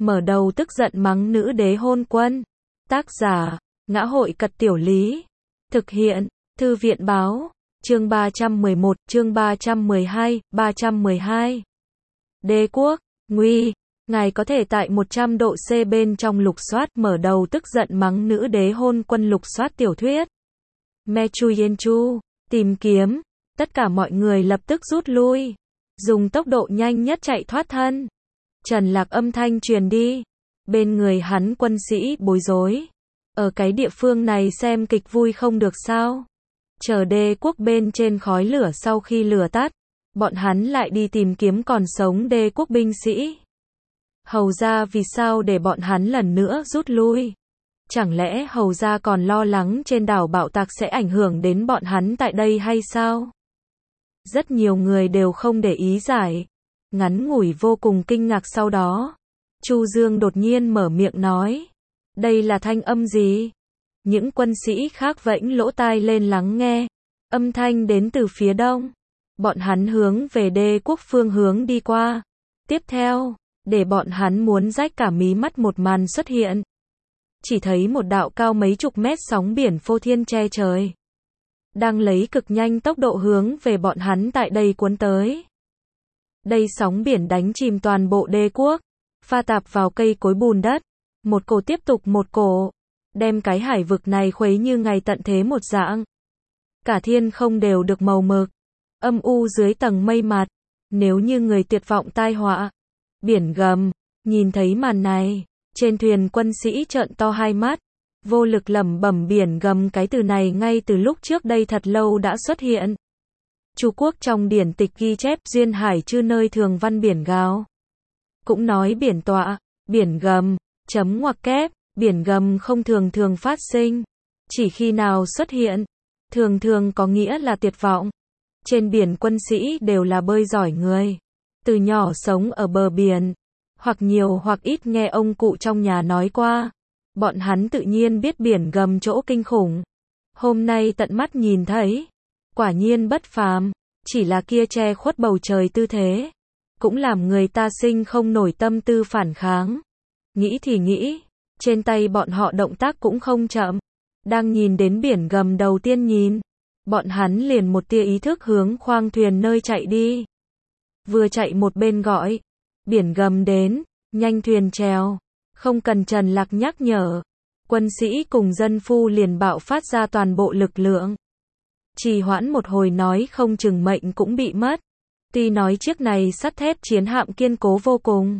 mở đầu tức giận mắng nữ đế hôn quân. Tác giả, Ngã Hội Cật Tiểu Lý. Thực hiện, Thư viện Báo. Chương 311, chương 312, 312. Đế quốc, nguy, ngài có thể tại 100 độ C bên trong lục soát mở đầu tức giận mắng nữ đế hôn quân lục soát tiểu thuyết. Mechuyenchu, tìm kiếm, tất cả mọi người lập tức rút lui, dùng tốc độ nhanh nhất chạy thoát thân. Trần Lạc âm thanh truyền đi, bên người hắn quân sĩ bối rối. Ở cái địa phương này xem kịch vui không được sao? Chờ đế quốc bên trên khói lửa sau khi lửa tắt, bọn hắn lại đi tìm kiếm còn sống đế quốc binh sĩ. Hầu ra vì sao để bọn hắn lần nữa rút lui? Chẳng lẽ hầu ra còn lo lắng trên đảo bạo tạc sẽ ảnh hưởng đến bọn hắn tại đây hay sao? Rất nhiều người đều không để ý giải. Ngắn ngủi vô cùng kinh ngạc sau đó, Chu Dương đột nhiên mở miệng nói. Đây là thanh âm gì? Những quân sĩ khác vẫy lỗ tai lên lắng nghe. Âm thanh đến từ phía đông. Bọn hắn hướng về đế quốc phương hướng đi qua. Tiếp theo, để bọn hắn muốn rách cả mí mắt một màn xuất hiện. Chỉ thấy một đạo cao mấy chục mét sóng biển phô thiên che trời, đang lấy cực nhanh tốc độ hướng về bọn hắn tại đây cuốn tới. Đây sóng biển đánh chìm toàn bộ đế quốc, pha tạp vào cây cối bùn đất, một cổ tiếp tục một cổ, đem cái hải vực này khuấy như ngày tận thế một dạng. Cả thiên không đều được màu mực, âm u dưới tầng mây mặt, nếu như người tuyệt vọng tai họa. Biển gầm, nhìn thấy màn này, trên thuyền quân sĩ trợn to hai mắt, vô lực lẩm bẩm biển gầm cái từ này ngay từ lúc trước đây thật lâu đã xuất hiện. Chu quốc trong điển tịch ghi chép duyên hải chư nơi thường văn biển gào. Cũng nói biển tọa, biển gầm, chấm ngoặc kép, biển gầm không thường thường phát sinh. Chỉ khi nào xuất hiện, thường thường có nghĩa là tuyệt vọng. Trên biển quân sĩ đều là bơi giỏi người. Từ nhỏ sống ở bờ biển, hoặc nhiều hoặc ít nghe ông cụ trong nhà nói qua. Bọn hắn tự nhiên biết biển gầm chỗ kinh khủng. Hôm nay tận mắt nhìn thấy, quả nhiên bất phàm, chỉ là kia che khuất bầu trời tư thế, cũng làm người ta sinh không nổi tâm tư phản kháng. Nghĩ thì nghĩ, trên tay bọn họ động tác cũng không chậm. Đang nhìn đến biển gầm đầu tiên nhìn, bọn hắn liền một tia ý thức hướng khoang thuyền nơi chạy đi. Vừa chạy một bên gọi, biển gầm đến, nhanh thuyền trèo, không cần Trần Lạc nhắc nhở. Quân sĩ cùng dân phu liền bạo phát ra toàn bộ lực lượng. Trì hoãn một hồi nói không chừng mệnh cũng bị mất. Tuy nói chiếc này sắt thép chiến hạm kiên cố vô cùng,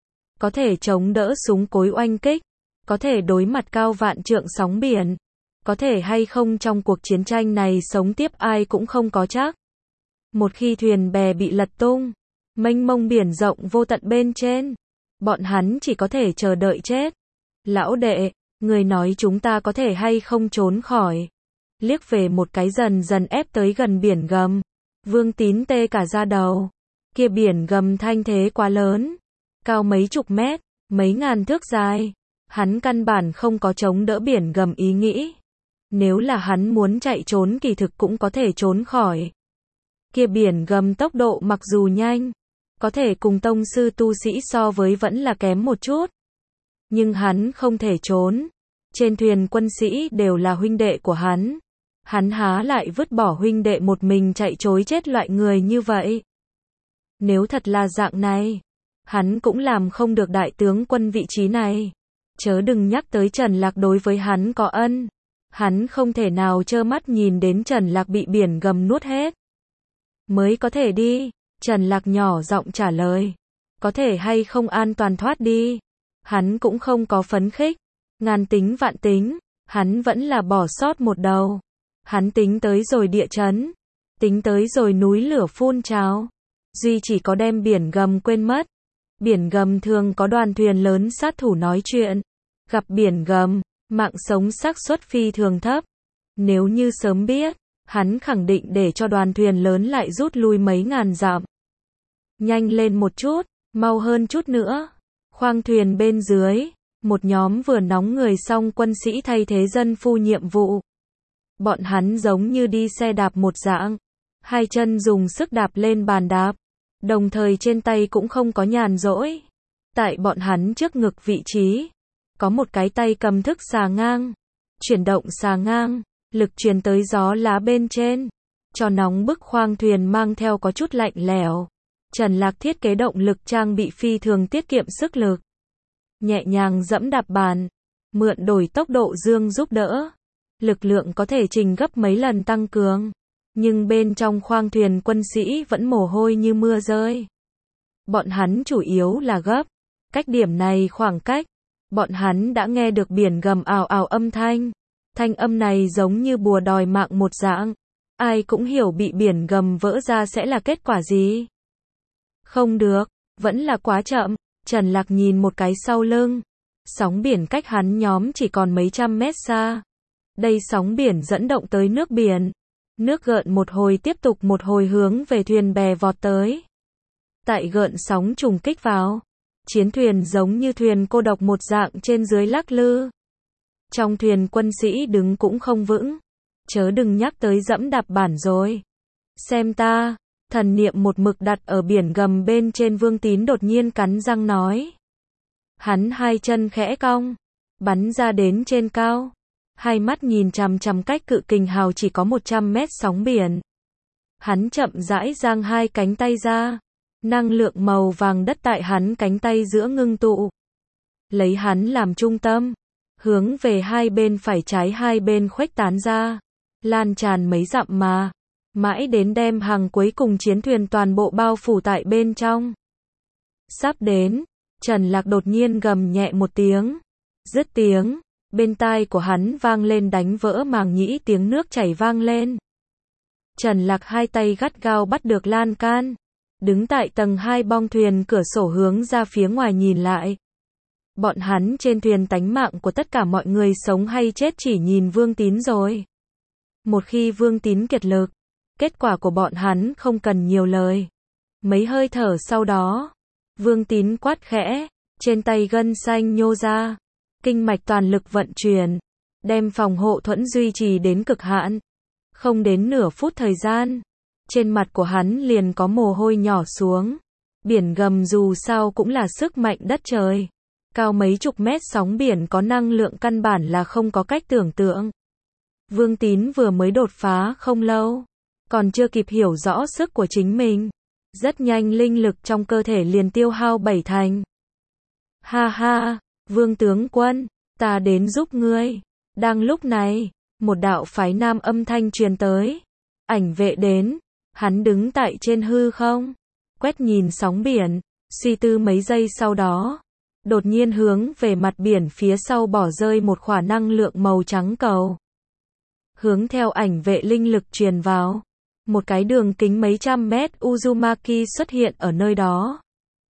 có thể chống đỡ súng cối oanh kích, có thể đối mặt cao vạn trượng sóng biển, có thể hay không trong cuộc chiến tranh này sống tiếp ai cũng không có chắc. Một khi thuyền bè bị lật tung, mênh mông biển rộng vô tận bên trên, bọn hắn chỉ có thể chờ đợi chết. Lão đệ, người nói chúng ta có thể hay không trốn khỏi? Liếc về một cái dần dần ép tới gần biển gầm, Vương Tín tê cả da đầu. Kia biển gầm thanh thế quá lớn, cao mấy chục mét, mấy ngàn thước dài, hắn căn bản không có chống đỡ biển gầm ý nghĩ. Nếu là hắn muốn chạy trốn kỳ thực cũng có thể trốn khỏi. Kia biển gầm tốc độ mặc dù nhanh, có thể cùng tông sư tu sĩ so với vẫn là kém một chút. Nhưng hắn không thể trốn. Trên thuyền quân sĩ đều là huynh đệ của hắn. Hắn há lại vứt bỏ huynh đệ một mình chạy trối chết loại người như vậy. Nếu thật là dạng này, hắn cũng làm không được đại tướng quân vị trí này. Chớ đừng nhắc tới Trần Lạc đối với hắn có ân. Hắn không thể nào trơ mắt nhìn đến Trần Lạc bị biển gầm nuốt hết. Mới có thể đi. Trần Lạc nhỏ giọng trả lời. Có thể hay không an toàn thoát đi. Hắn cũng không có phấn khích. Ngàn tính vạn tính, hắn vẫn là bỏ sót một đầu. Hắn tính tới rồi địa chấn, tính tới rồi núi lửa phun trào, duy chỉ có đem biển gầm quên mất. Biển gầm thường có đoàn thuyền lớn sát thủ nói chuyện. Gặp biển gầm, mạng sống xác suất phi thường thấp. Nếu như sớm biết, hắn khẳng định để cho đoàn thuyền lớn lại rút lui mấy ngàn dặm. Nhanh lên một chút, mau hơn chút nữa. Khoang thuyền bên dưới, một nhóm vừa nóng người xong quân sĩ thay thế dân phu nhiệm vụ. Bọn hắn giống như đi xe đạp một dạng, hai chân dùng sức đạp lên bàn đạp, đồng thời trên tay cũng không có nhàn rỗi. Tại bọn hắn trước ngực vị trí, có một cái tay cầm thức xà ngang. Chuyển động xà ngang, lực truyền tới gió lá bên trên, cho nóng bức khoang thuyền mang theo có chút lạnh lẽo. Trần Lạc thiết kế động lực trang bị phi thường tiết kiệm sức lực. Nhẹ nhàng dẫm đạp bàn, mượn đổi tốc độ dương giúp đỡ. Lực lượng có thể trình gấp mấy lần tăng cường. Nhưng bên trong khoang thuyền quân sĩ vẫn mồ hôi như mưa rơi. Bọn hắn chủ yếu là gấp. Cách điểm này khoảng cách, bọn hắn đã nghe được biển gầm ào ào âm thanh. Thanh âm này giống như bùa đòi mạng một dạng. Ai cũng hiểu bị biển gầm vỡ ra sẽ là kết quả gì. Không được, vẫn là quá chậm. Trần Lạc nhìn một cái sau lưng. Sóng biển cách hắn nhóm chỉ còn mấy trăm mét xa. Đây sóng biển dẫn động tới nước biển. Nước gợn một hồi tiếp tục một hồi hướng về thuyền bè vọt tới. Tại gợn sóng trùng kích vào, chiến thuyền giống như thuyền cô độc một dạng trên dưới lắc lư. Trong thuyền quân sĩ đứng cũng không vững. Chớ đừng nhắc tới dẫm đạp bản rồi. Xem ta, thần niệm một mực đặt ở biển gầm bên trên. Vương Tín đột nhiên cắn răng nói. Hắn hai chân khẽ cong, bắn ra đến trên cao. Hai mắt nhìn chằm chằm cách cự kình hào chỉ có 100 mét sóng biển. Hắn chậm rãi giang hai cánh tay ra. Năng lượng màu vàng đất tại hắn cánh tay giữa ngưng tụ. Lấy hắn làm trung tâm, hướng về hai bên phải trái hai bên khuếch tán ra. Lan tràn mấy dặm mà. Mãi đến đem hàng cuối cùng chiến thuyền toàn bộ bao phủ tại bên trong. Sắp đến, Trần Lạc đột nhiên gầm nhẹ một tiếng. Dứt tiếng, bên tai của hắn vang lên đánh vỡ màng nhĩ tiếng nước chảy vang lên. Trần Lạc hai tay gắt gao bắt được lan can. Đứng tại tầng 2 bong thuyền cửa sổ hướng ra phía ngoài nhìn lại. Bọn hắn trên thuyền tánh mạng của tất cả mọi người sống hay chết chỉ nhìn Vương Tín rồi. Một khi Vương Tín kiệt lực, kết quả của bọn hắn không cần nhiều lời. Mấy hơi thở sau đó, Vương Tín quát khẽ, trên tay gân xanh nhô ra, kinh mạch toàn lực vận chuyển, đem phòng hộ thuẫn duy trì đến cực hạn. Không đến nửa phút thời gian, trên mặt của hắn liền có mồ hôi nhỏ xuống. Biển gầm dù sao cũng là sức mạnh đất trời. Cao mấy chục mét sóng biển có năng lượng căn bản là không có cách tưởng tượng. Vương Tín vừa mới đột phá không lâu, còn chưa kịp hiểu rõ sức của chính mình. Rất nhanh linh lực trong cơ thể liền tiêu hao 7 thành. Ha ha, Vương tướng quân, ta đến giúp ngươi. Đang lúc này, một đạo phái nam âm thanh truyền tới. Ảnh vệ đến, hắn đứng tại trên hư không, quét nhìn sóng biển, suy tư mấy giây sau đó, đột nhiên hướng về mặt biển phía sau bỏ rơi một khỏa năng lượng màu trắng cầu. Hướng theo ảnh vệ linh lực truyền vào, một cái đường kính mấy trăm mét Uzumaki xuất hiện ở nơi đó.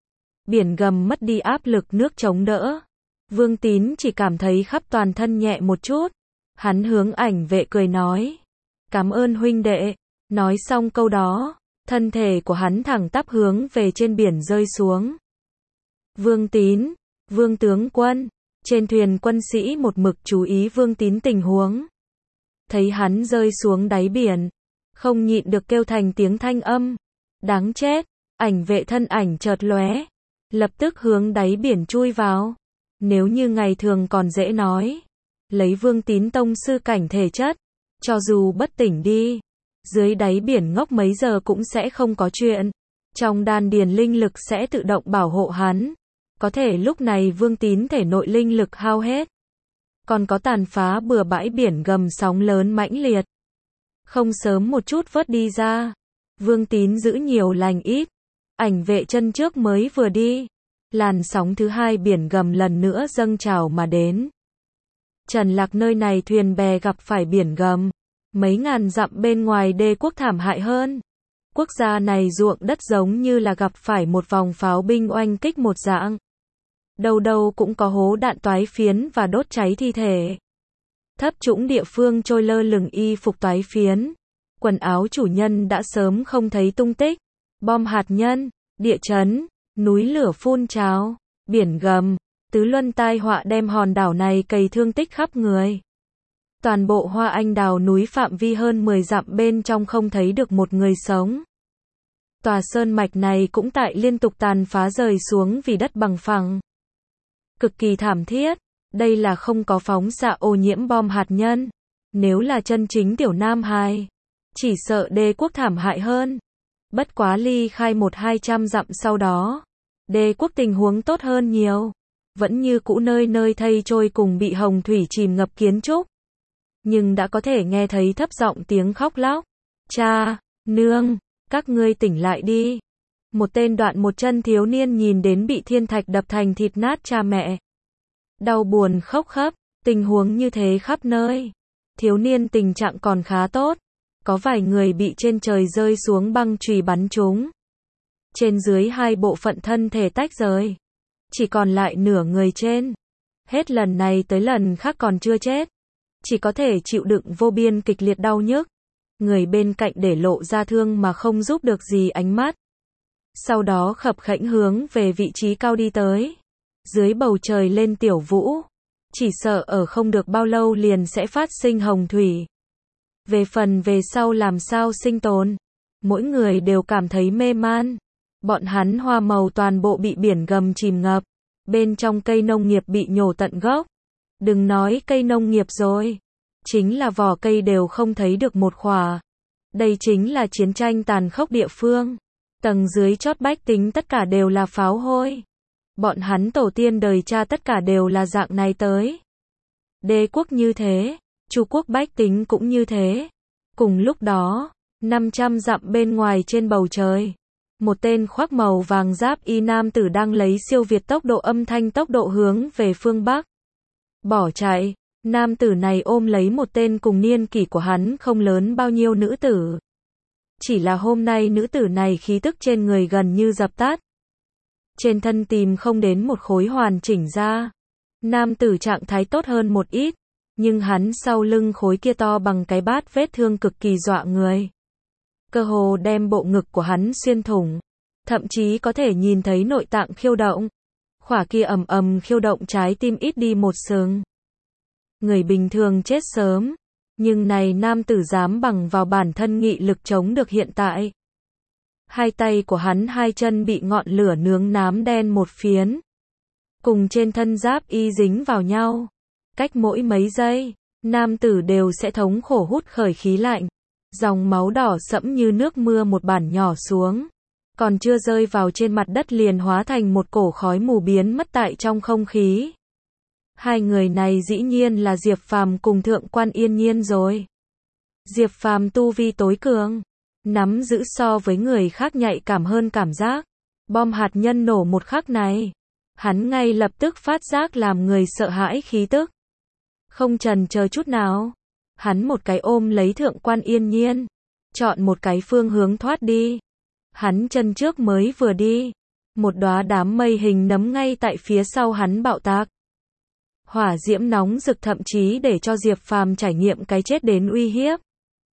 Biển gầm mất đi áp lực nước chống đỡ. Vương Tín chỉ cảm thấy khắp toàn thân nhẹ một chút. Hắn hướng ảnh vệ cười nói. Cảm ơn huynh đệ. Nói xong câu đó, thân thể của hắn thẳng tắp hướng về trên biển rơi xuống. Vương Tín, Vương tướng quân, trên thuyền quân sĩ một mực chú ý Vương Tín tình huống. Thấy hắn rơi xuống đáy biển, không nhịn được kêu thành tiếng thanh âm. Đáng chết, ảnh vệ thân ảnh chợt lóe, lập tức hướng đáy biển chui vào. Nếu như ngày thường còn dễ nói, lấy Vương Tín tông sư cảnh thể chất, cho dù bất tỉnh đi, dưới đáy biển ngốc mấy giờ cũng sẽ không có chuyện. Trong đan điền linh lực sẽ tự động bảo hộ hắn. Có thể lúc này Vương Tín thể nội linh lực hao hết. Còn có tàn phá bừa bãi biển gầm sóng lớn mãnh liệt. Không sớm một chút vớt đi ra. Vương Tín giữ nhiều lành ít. Ảnh vệ chân trước mới vừa đi. Làn sóng thứ hai biển gầm lần nữa dâng trào mà đến. Trần Lạc nơi này thuyền bè gặp phải biển gầm. Mấy ngàn dặm bên ngoài đê quốc thảm hại hơn. Quốc gia này ruộng đất giống như là gặp phải một vòng pháo binh oanh kích một dạng. Đâu đâu cũng có hố đạn toái phiến và đốt cháy thi thể. Thấp trũng địa phương trôi lơ lửng y phục toái phiến. Quần áo chủ nhân đã sớm không thấy tung tích. Bom hạt nhân, địa chấn, núi lửa phun trào, biển gầm, tứ luân tai họa đem hòn đảo này cày thương tích khắp người. Toàn bộ Hoa Anh đào núi phạm vi hơn 10 dặm bên trong không thấy được một người sống. Tòa sơn mạch này cũng tại liên tục tàn phá rơi xuống vì đất bằng phẳng. Cực kỳ thảm thiết, đây là không có phóng xạ ô nhiễm bom hạt nhân. Nếu là chân chính tiểu Nam Hải, chỉ sợ đế quốc thảm hại hơn. Bất quá ly khai 100-200 dặm sau đó, đế quốc tình huống tốt hơn nhiều. Vẫn như cũ nơi nơi thây trôi cùng bị hồng thủy chìm ngập kiến trúc. Nhưng đã có thể nghe thấy thấp giọng tiếng khóc lóc. Cha, nương, các ngươi tỉnh lại đi. Một tên đoạn một chân thiếu niên nhìn đến bị thiên thạch đập thành thịt nát cha mẹ. Đau buồn khóc khắp, tình huống như thế khắp nơi. Thiếu niên tình trạng còn khá tốt. Có vài người bị trên trời rơi xuống băng chùy bắn trúng. Trên dưới hai bộ phận thân thể tách rời. Chỉ còn lại nửa người trên. Hết lần này tới lần khác còn chưa chết. Chỉ có thể chịu đựng vô biên kịch liệt đau nhức. Người bên cạnh để lộ ra thương mà không giúp được gì ánh mắt. Sau đó khập khẽnh hướng về vị trí cao đi tới. Dưới bầu trời lên tiểu vũ. Chỉ sợ ở không được bao lâu liền sẽ phát sinh hồng thủy. Về phần về sau làm sao sinh tồn. Mỗi người đều cảm thấy mê man. Bọn hắn hoa màu toàn bộ bị biển gầm chìm ngập. Bên trong cây nông nghiệp bị nhổ tận gốc. Đừng nói cây nông nghiệp rồi. Chính là vỏ cây đều không thấy được một khỏa. Đây chính là chiến tranh tàn khốc địa phương. Tầng dưới chót bách tính tất cả đều là pháo hôi. Bọn hắn tổ tiên đời cha tất cả đều là dạng này tới. Đế quốc như thế, Chu quốc bách tính cũng như thế. Cùng lúc đó, 500 dặm bên ngoài trên bầu trời. Một tên khoác màu vàng giáp y nam tử đang lấy siêu việt tốc độ âm thanh tốc độ hướng về phương Bắc. Bỏ chạy, nam tử này ôm lấy một tên cùng niên kỷ của hắn không lớn bao nhiêu nữ tử. Chỉ là hôm nay nữ tử này khí tức trên người gần như dập tắt. Trên thân tìm không đến một khối hoàn chỉnh da. Nam tử trạng thái tốt hơn một ít, nhưng hắn sau lưng khối kia to bằng cái bát vết thương cực kỳ dọa người. Cơ hồ đem bộ ngực của hắn xuyên thủng. Thậm chí có thể nhìn thấy nội tạng khiêu động. Khỏa kia ầm ầm khiêu động trái tim ít đi một sừng. Người bình thường chết sớm. Nhưng này nam tử dám bằng vào bản thân nghị lực chống được hiện tại. Hai tay của hắn hai chân bị ngọn lửa nướng nám đen một phiến. Cùng trên thân giáp y dính vào nhau. Cách mỗi mấy giây, nam tử đều sẽ thống khổ hút khởi khí lạnh. Dòng máu đỏ sẫm như nước mưa một bản nhỏ xuống. Còn chưa rơi vào trên mặt đất liền hóa thành một cổ khói mù biến mất tại trong không khí. Hai người này dĩ nhiên là Diệp Phàm cùng Thượng quan Yên Nhiên rồi. Diệp Phàm tu vi tối cường, nắm giữ so với người khác nhạy cảm hơn cảm giác. Bom hạt nhân nổ một khắc này, hắn ngay lập tức phát giác làm người sợ hãi khí tức. Không chần chờ chút nào, hắn một cái ôm lấy Thượng quan Yên Nhiên, chọn một cái phương hướng thoát đi. Hắn chân trước mới vừa đi, một đóa đám mây hình nấm ngay tại phía sau hắn bạo tạc. Hỏa diễm nóng rực thậm chí để cho Diệp Phàm trải nghiệm cái chết đến uy hiếp.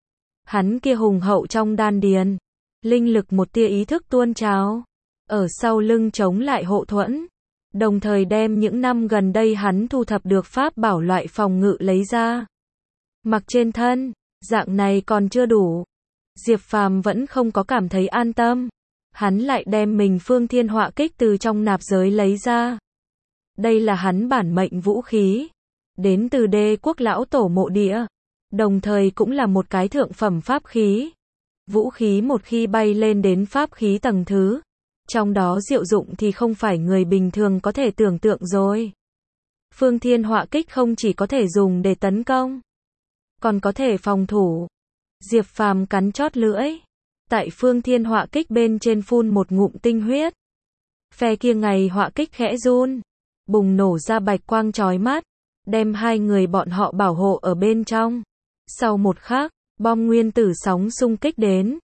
Hắn kia hùng hậu trong đan điền, linh lực một tia ý thức tuôn trào, ở sau lưng chống lại hộ thuẫn, đồng thời đem những năm gần đây hắn thu thập được pháp bảo loại phòng ngự lấy ra. Mặc trên thân, dạng này còn chưa đủ. Diệp Phàm vẫn không có cảm thấy an tâm. Hắn lại đem mình phương thiên họa kích từ trong nạp giới lấy ra. Đây là hắn bản mệnh vũ khí. Đến từ Đế quốc lão tổ mộ địa. Đồng thời cũng là một cái thượng phẩm pháp khí. Vũ khí một khi bay lên đến pháp khí tầng thứ. Trong đó diệu dụng thì không phải người bình thường có thể tưởng tượng rồi. Phương thiên họa kích không chỉ có thể dùng để tấn công, còn có thể phòng thủ. Diệp Phàm cắn chót lưỡi. Tại phương thiên họa kích bên trên phun một ngụm tinh huyết. Phe kia ngày họa kích khẽ run. Bùng nổ ra bạch quang chói mắt. Đem hai người bọn họ bảo hộ ở bên trong. Sau một khắc, bom nguyên tử sóng xung kích đến.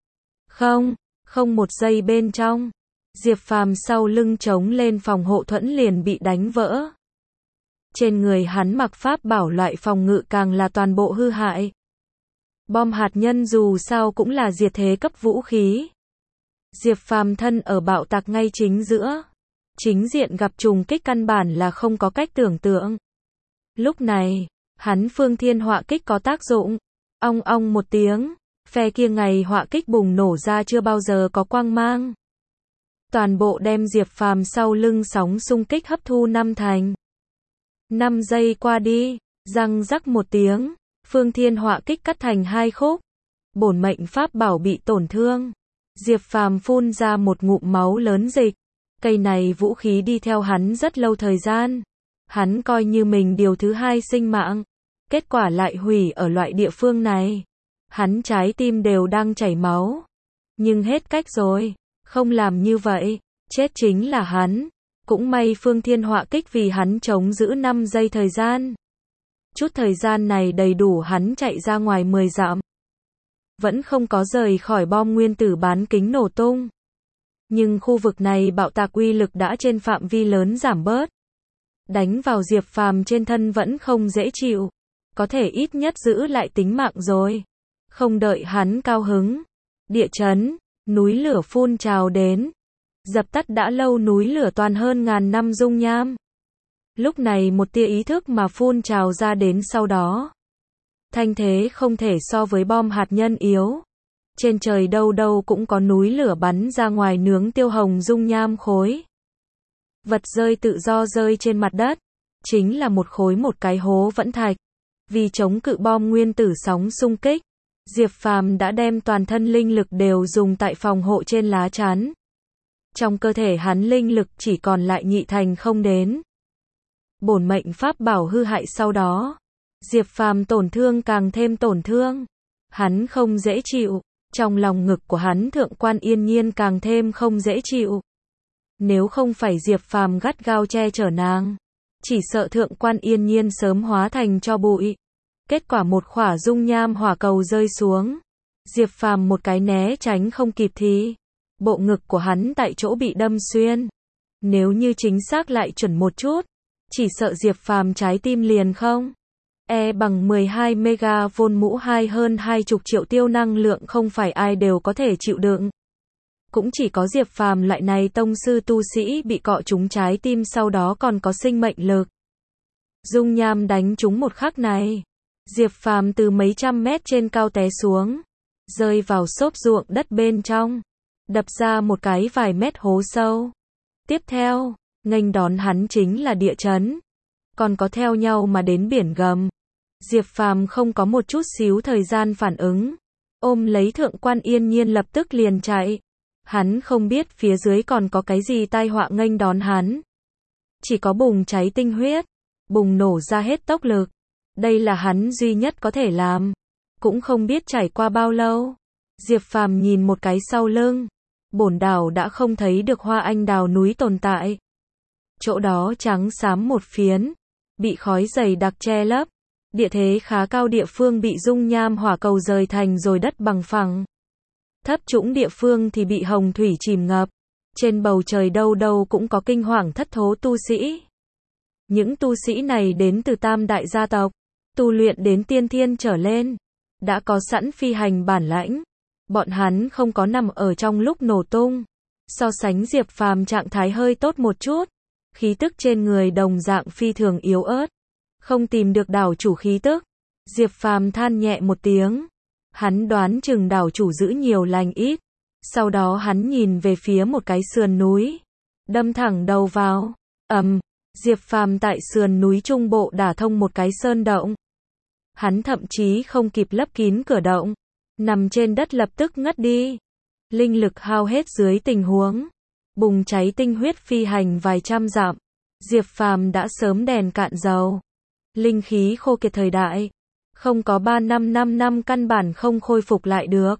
Không một giây bên trong. Diệp Phàm sau lưng chống lên phòng hộ thuẫn liền bị đánh vỡ. Trên người hắn mặc pháp bảo loại phòng ngự càng là toàn bộ hư hại. Bom hạt nhân dù sao cũng là diệt thế cấp vũ khí. Diệp Phàm thân ở bạo tạc ngay chính giữa. Chính diện gặp trùng kích căn bản là không có cách tưởng tượng. Lúc này, hắn phương thiên họa kích có tác dụng. Ong ong một tiếng, Phe kia ngày họa kích bùng nổ ra chưa bao giờ có quang mang. Toàn bộ đem Diệp Phàm sau lưng sóng xung kích hấp thu năm thành. 5 giây qua đi, răng rắc một tiếng, Phương Thiên họa kích cắt thành 2 khúc. Bổn mệnh pháp bảo bị tổn thương. Diệp Phàm phun ra một ngụm máu lớn dịch. Cây này vũ khí đi theo hắn rất lâu thời gian. Hắn coi như mình điều thứ hai sinh mạng. Kết quả lại hủy ở loại địa phương này. Hắn trái tim đều đang chảy máu. Nhưng hết cách rồi. Không làm như vậy, chết chính là hắn. Cũng may Phương Thiên họa kích vì hắn chống giữ 5 giây thời gian. Chút thời gian này đầy đủ hắn chạy ra ngoài 10 dặm. Vẫn không có rời khỏi bom nguyên tử bán kính nổ tung. Nhưng khu vực này bạo tạc uy lực đã trên phạm vi lớn giảm bớt. Đánh vào Diệp Phàm trên thân vẫn không dễ chịu. Có thể ít nhất giữ lại tính mạng rồi. Không đợi hắn cao hứng. Địa chấn, núi lửa phun trào đến. Dập tắt đã lâu núi lửa toàn hơn ngàn năm dung nham. Lúc này một tia ý thức mà phun trào ra đến sau đó. Thanh thế không thể so với bom hạt nhân yếu. Trên trời đâu đâu cũng có núi lửa bắn ra ngoài nướng tiêu hồng dung nham khối. Vật rơi tự do rơi trên mặt đất. Chính là một khối một cái hố vẫn thạch. Vì chống cự bom nguyên tử sóng xung kích. Diệp Phàm đã đem toàn thân linh lực đều dùng tại phòng hộ trên lá chắn. Trong cơ thể hắn linh lực chỉ còn lại nhị thành không đến. Bổn mệnh pháp bảo hư hại sau đó. Diệp Phàm tổn thương càng thêm tổn thương. Hắn không dễ chịu. Trong lòng ngực của hắn Thượng Quan Yên Nhiên càng thêm không dễ chịu. Nếu không phải Diệp Phàm gắt gao che chở nàng, chỉ sợ Thượng Quan Yên Nhiên sớm hóa thành tro bụi. Kết quả một khỏa dung nham hỏa cầu rơi xuống. Diệp Phàm một cái né tránh không kịp thì bộ ngực của hắn tại chỗ bị đâm xuyên. Nếu như chính xác lại chuẩn một chút, chỉ sợ Diệp Phàm trái tim liền không. Bằng 12 megavolt mũ 2 hơn 20 triệu tiêu năng lượng không phải ai đều có thể chịu đựng. Cũng chỉ có Diệp Phàm loại này tông sư tu sĩ bị cọ trúng trái tim sau đó còn có sinh mệnh lực. Dung nham đánh trúng một khắc này. Diệp Phàm từ mấy trăm mét trên cao té xuống. Rơi vào xốp ruộng đất bên trong. Đập ra một cái vài mét hố sâu. Tiếp theo, nghênh đón hắn chính là địa chấn. Còn có theo nhau mà đến biển gầm. Diệp Phàm không có một chút xíu thời gian phản ứng. Ôm lấy Thượng Quan Yên Nhiên lập tức liền chạy. Hắn không biết phía dưới còn có cái gì tai họa nghênh đón hắn. Chỉ có bùng cháy tinh huyết. Bùng nổ ra hết tốc lực. Đây là hắn duy nhất có thể làm. Cũng không biết trải qua bao lâu. Diệp Phàm nhìn một cái sau lưng. Bổn đảo đã không thấy được hoa anh đào núi tồn tại. Chỗ đó trắng xám một phiến. Bị khói dày đặc che lấp. Địa thế khá cao địa phương bị dung nham hỏa cầu rời thành rồi đất bằng phẳng. Thấp trũng địa phương thì bị hồng thủy chìm ngập. Trên bầu trời đâu đâu cũng có kinh hoàng thất thố tu sĩ. Những tu sĩ này đến từ tam đại gia tộc. Tu luyện đến tiên thiên trở lên. Đã có sẵn phi hành bản lãnh. Bọn hắn không có nằm ở trong lúc nổ tung. So sánh Diệp Phàm trạng thái hơi tốt một chút. Khí tức trên người đồng dạng phi thường yếu ớt. Không tìm được đảo chủ khí tức. Diệp Phàm than nhẹ một tiếng. Hắn đoán chừng đảo chủ giữ nhiều lành ít. Sau đó hắn nhìn về phía một cái sườn núi. Đâm thẳng đầu vào. Diệp Phàm tại sườn núi trung bộ đả thông một cái sơn động. Hắn thậm chí không kịp lấp kín cửa động. Nằm trên đất lập tức ngất đi. Linh lực hao hết dưới tình huống. Bùng cháy tinh huyết phi hành vài trăm dặm. Diệp Phàm đã sớm đèn cạn dầu. Linh khí khô kiệt thời đại. Không có 3 năm 5 năm căn bản không khôi phục lại được.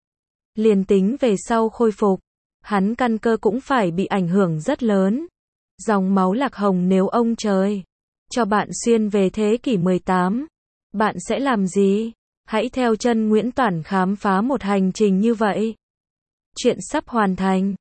Liền tính về sau khôi phục. Hắn căn cơ cũng phải bị ảnh hưởng rất lớn. Dòng máu lạc hồng nếu ông trời cho bạn xuyên về thế kỷ 18. Bạn sẽ làm gì? Hãy theo chân Nguyễn Toản khám phá một hành trình như vậy. Chuyện sắp hoàn thành.